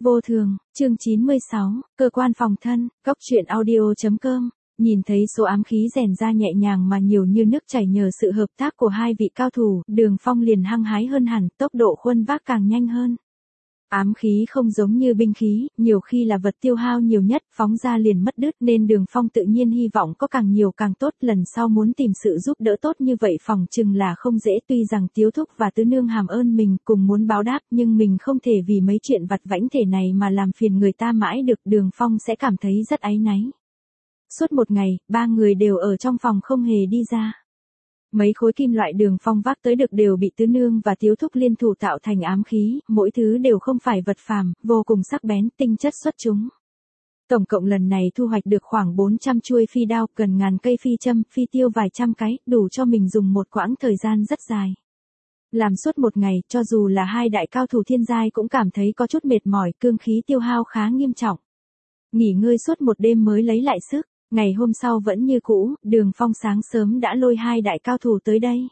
Vô thường, chương 96, cơ quan phòng thân, góc truyện audio.com. Nhìn thấy số ám khí rèn ra nhẹ nhàng mà nhiều như nước chảy nhờ sự hợp tác của hai vị cao thủ, Đường Phong liền hăng hái hơn hẳn, tốc độ khuân vác càng nhanh hơn. Ám khí không giống như binh khí, nhiều khi là vật tiêu hao nhiều nhất, phóng ra liền mất đứt nên Đường Phong tự nhiên hy vọng có càng nhiều càng tốt, lần sau muốn tìm sự giúp đỡ tốt như vậy phòng chừng là không dễ, tuy rằng Tiếu Thúc và Tứ Nương hàm ơn mình cùng muốn báo đáp nhưng mình không thể vì mấy chuyện vặt vãnh thể này mà làm phiền người ta mãi được, Đường Phong sẽ cảm thấy rất áy náy. Suốt một ngày, ba người đều ở trong phòng không hề đi ra. Mấy khối kim loại Đường Phong vác tới được đều bị Tứ Nương và Tiếu Thúc liên thủ tạo thành ám khí, mỗi thứ đều không phải vật phàm, vô cùng sắc bén, tinh chất xuất chúng. Tổng cộng lần này thu hoạch được khoảng 400 chuôi phi đao, gần ngàn cây phi châm, phi tiêu vài trăm cái, đủ cho mình dùng một quãng thời gian rất dài. Làm suốt một ngày, cho dù là hai đại cao thủ thiên giai cũng cảm thấy có chút mệt mỏi, cương khí tiêu hao khá nghiêm trọng. Nghỉ ngơi suốt một đêm mới lấy lại sức. Ngày hôm sau vẫn như cũ, Đường Phong sáng sớm đã lôi hai đại cao thủ tới đây.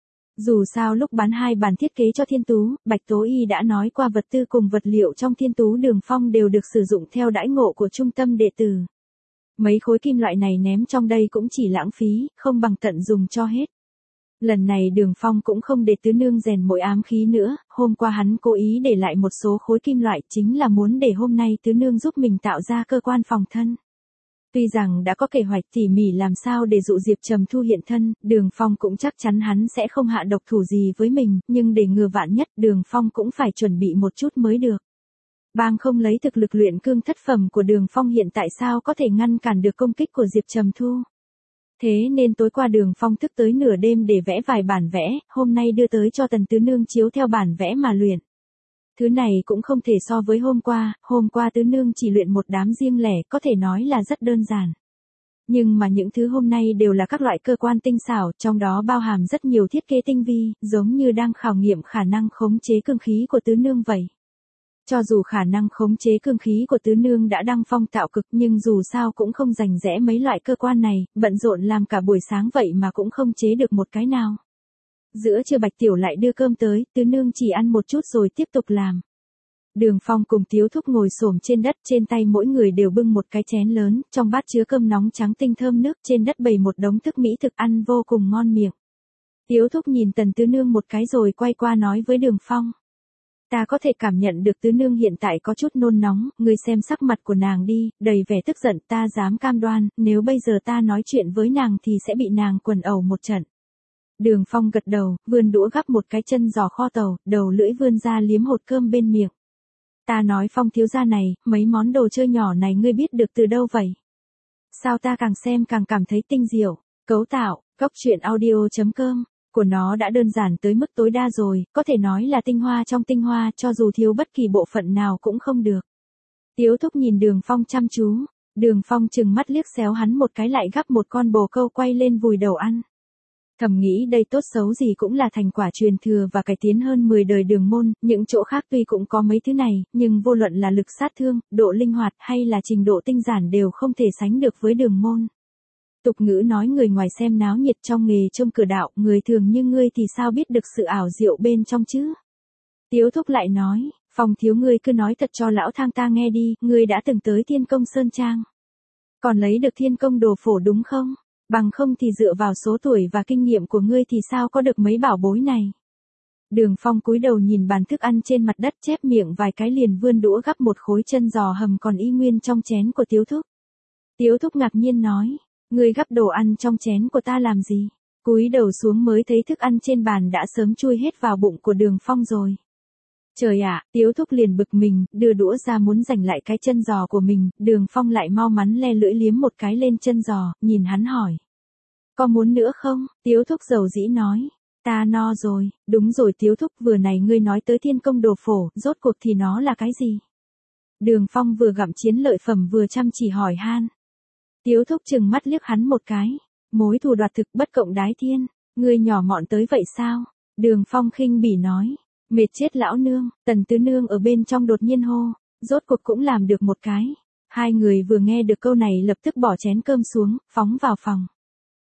Dù sao lúc bán hai bản thiết kế cho Thiên Tú, Bạch Tố Y đã nói qua vật tư cùng vật liệu trong Thiên Tú Đường Phong đều được sử dụng theo đãi ngộ của trung tâm đệ tử. Mấy khối kim loại này ném trong đây cũng chỉ lãng phí, không bằng tận dùng cho hết. Lần này Đường Phong cũng không để Tứ Nương rèn mỗi ám khí nữa, hôm qua hắn cố ý để lại một số khối kim loại chính là muốn để hôm nay Tứ Nương giúp mình tạo ra cơ quan phòng thân. Tuy rằng đã có kế hoạch tỉ mỉ làm sao để dụ Diệp Trầm Thu hiện thân, Đường Phong cũng chắc chắn hắn sẽ không hạ độc thủ gì với mình, nhưng để ngừa vạn nhất Đường Phong cũng phải chuẩn bị một chút mới được. Bang không lấy thực lực luyện cương thất phẩm của Đường Phong hiện tại sao có thể ngăn cản được công kích của Diệp Trầm Thu. Thế nên tối qua Đường Phong thức tới nửa đêm để vẽ vài bản vẽ, hôm nay đưa tới cho Tần Tứ Nương chiếu theo bản vẽ mà luyện. Thứ này cũng không thể so với hôm qua Tứ Nương chỉ luyện một đám riêng lẻ, có thể nói là rất đơn giản. Nhưng mà những thứ hôm nay đều là các loại cơ quan tinh xảo, trong đó bao hàm rất nhiều thiết kế tinh vi, giống như đang khảo nghiệm khả năng khống chế cương khí của Tứ Nương vậy. Cho dù khả năng khống chế cương khí của Tứ Nương đã đăng phong tạo cực nhưng dù sao cũng không rành rẽ mấy loại cơ quan này, bận rộn làm cả buổi sáng vậy mà cũng không chế được một cái nào. Giữa trưa Bạch Tiểu lại đưa cơm tới, Tứ Nương chỉ ăn một chút rồi tiếp tục làm. Đường Phong cùng Tiếu Thúc ngồi xổm trên đất, trên tay mỗi người đều bưng một cái chén lớn, trong bát chứa cơm nóng trắng tinh thơm nước, trên đất bày một đống thức mỹ thực ăn vô cùng ngon miệng. Tiếu Thúc nhìn Tần Tứ Nương một cái rồi quay qua nói với Đường Phong. Ta có thể cảm nhận được Tứ Nương hiện tại có chút nôn nóng, ngươi xem sắc mặt của nàng đi, đầy vẻ tức giận, ta dám cam đoan, nếu bây giờ ta nói chuyện với nàng thì sẽ bị nàng quần ẩu một trận. Đường Phong gật đầu, vươn đũa gắp một cái chân giò kho tàu, đầu lưỡi vươn ra liếm hột cơm bên miệng. Ta nói Phong thiếu gia này, mấy món đồ chơi nhỏ này ngươi biết được từ đâu vậy? Sao ta càng xem càng cảm thấy tinh diệu, cấu tạo, góc truyện audio.com, của nó đã đơn giản tới mức tối đa rồi, có thể nói là tinh hoa trong tinh hoa, cho dù thiếu bất kỳ bộ phận nào cũng không được. Tiếu Thúc nhìn Đường Phong chăm chú, Đường Phong chừng mắt liếc xéo hắn một cái lại gắp một con bồ câu quay lên vùi đầu ăn. Thầm nghĩ đây tốt xấu gì cũng là thành quả truyền thừa và cải tiến hơn 10 đời Đường môn, những chỗ khác tuy cũng có mấy thứ này, nhưng vô luận là lực sát thương, độ linh hoạt hay là trình độ tinh giản đều không thể sánh được với Đường môn. Tục ngữ nói người ngoài xem náo nhiệt trong nghề trông cửa đạo, người thường như ngươi thì sao biết được sự ảo diệu bên trong chứ? Tiếu Thúc lại nói, Phong thiếu ngươi cứ nói thật cho lão thang ta nghe đi, ngươi đã từng tới Thiên Công Sơn Trang. Còn lấy được Thiên Công Đồ Phổ đúng không? Bằng không thì dựa vào số tuổi và kinh nghiệm của ngươi thì sao có được mấy bảo bối này. Đường Phong cúi đầu nhìn bàn thức ăn trên mặt đất, chép miệng vài cái liền vươn đũa gắp một khối chân giò hầm còn y nguyên trong chén của Tiếu Thúc. Tiếu Thúc ngạc nhiên nói, ngươi gắp đồ ăn trong chén của ta làm gì? Cúi đầu xuống mới thấy thức ăn trên bàn đã sớm chui hết vào bụng của Đường Phong rồi. Trời ạ, Tiếu Thúc liền bực mình, đưa đũa ra muốn giành lại cái chân giò của mình, Đường Phong lại mau mắn le lưỡi liếm một cái lên chân giò, nhìn hắn hỏi. Có muốn nữa không? Tiếu Thúc dầu dĩ nói. Ta no rồi, đúng rồi Tiếu Thúc, vừa này ngươi nói tới Thiên Công Đồ Phổ, rốt cuộc thì nó là cái gì? Đường Phong vừa gặm chiến lợi phẩm vừa chăm chỉ hỏi han. Tiếu Thúc chừng mắt liếc hắn một cái. Mối thù đoạt thực bất cộng đái thiên, ngươi nhỏ mọn tới vậy sao? Đường Phong khinh bỉ nói. Mệt chết lão nương, Tần Tứ Nương ở bên trong đột nhiên hô, rốt cuộc cũng làm được một cái. Hai người vừa nghe được câu này lập tức bỏ chén cơm xuống, phóng vào phòng.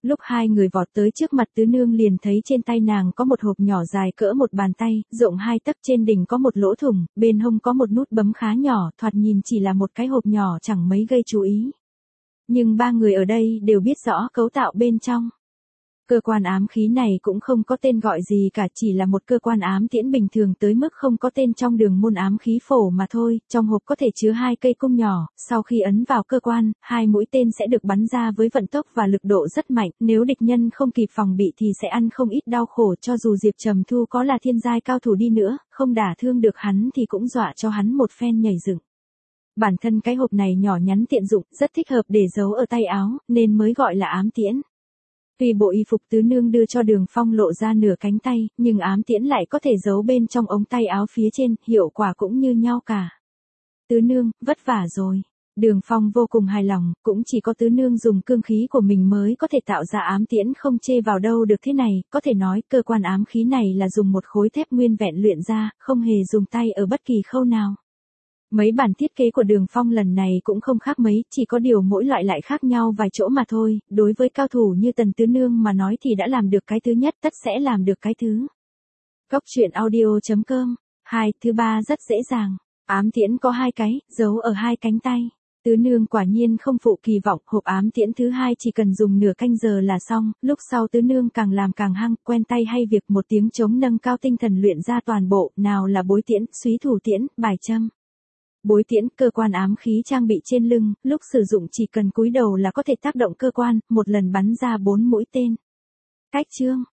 Lúc hai người vọt tới trước mặt tứ nương liền thấy trên tay nàng có một hộp nhỏ dài cỡ một bàn tay, rộng 2 tấc, trên đỉnh có một lỗ thủng, bên hông có một nút bấm khá nhỏ, thoạt nhìn chỉ là một cái hộp nhỏ chẳng mấy gây chú ý. Nhưng ba người ở đây đều biết rõ cấu tạo bên trong. Cơ quan ám khí này cũng không có tên gọi gì cả, chỉ là một cơ quan ám tiễn bình thường tới mức không có tên trong đường môn ám khí phổ mà thôi. Trong hộp có thể chứa 2 cây cung nhỏ, sau khi ấn vào cơ quan, 2 mũi tên sẽ được bắn ra với vận tốc và lực độ rất mạnh, nếu địch nhân không kịp phòng bị thì sẽ ăn không ít đau khổ, cho dù Diệp Trầm Thu có là thiên giai cao thủ đi nữa, không đả thương được hắn thì cũng dọa cho hắn một phen nhảy dựng. Bản thân cái hộp này nhỏ nhắn tiện dụng, rất thích hợp để giấu ở tay áo, nên mới gọi là ám tiễn. Tuy bộ y phục tứ nương đưa cho Đường Phong lộ ra nửa cánh tay, nhưng ám tiễn lại có thể giấu bên trong ống tay áo phía trên, hiệu quả cũng như nhau cả. Tứ nương, vất vả rồi. Đường Phong vô cùng hài lòng, cũng chỉ có tứ nương dùng cương khí của mình mới có thể tạo ra ám tiễn không chê vào đâu được thế này, có thể nói cơ quan ám khí này là dùng một khối thép nguyên vẹn luyện ra, không hề dùng tay ở bất kỳ khâu nào. Mấy bản thiết kế của Đường Phong lần này cũng không khác mấy, chỉ có điều mỗi loại lại khác nhau vài chỗ mà thôi, đối với cao thủ như Tần Tứ Nương mà nói thì đã làm được cái thứ nhất, tất sẽ làm được cái thứ. Góc truyện audio.com. Thứ ba rất dễ dàng. Ám tiễn có 2 cái, giấu ở 2 cánh tay. Tứ Nương quả nhiên không phụ kỳ vọng, hộp ám tiễn thứ 2 chỉ cần dùng nửa canh giờ là xong, lúc sau Tứ Nương càng làm càng hăng, quen tay hay việc một tiếng trống nâng cao tinh thần luyện ra toàn bộ, nào là bối tiễn, súy thủ tiễn, bài châm. Bối tiễn, cơ quan ám khí trang bị trên lưng, lúc sử dụng chỉ cần cúi đầu là có thể tác động cơ quan, một lần bắn ra 4 mũi tên. Cách chương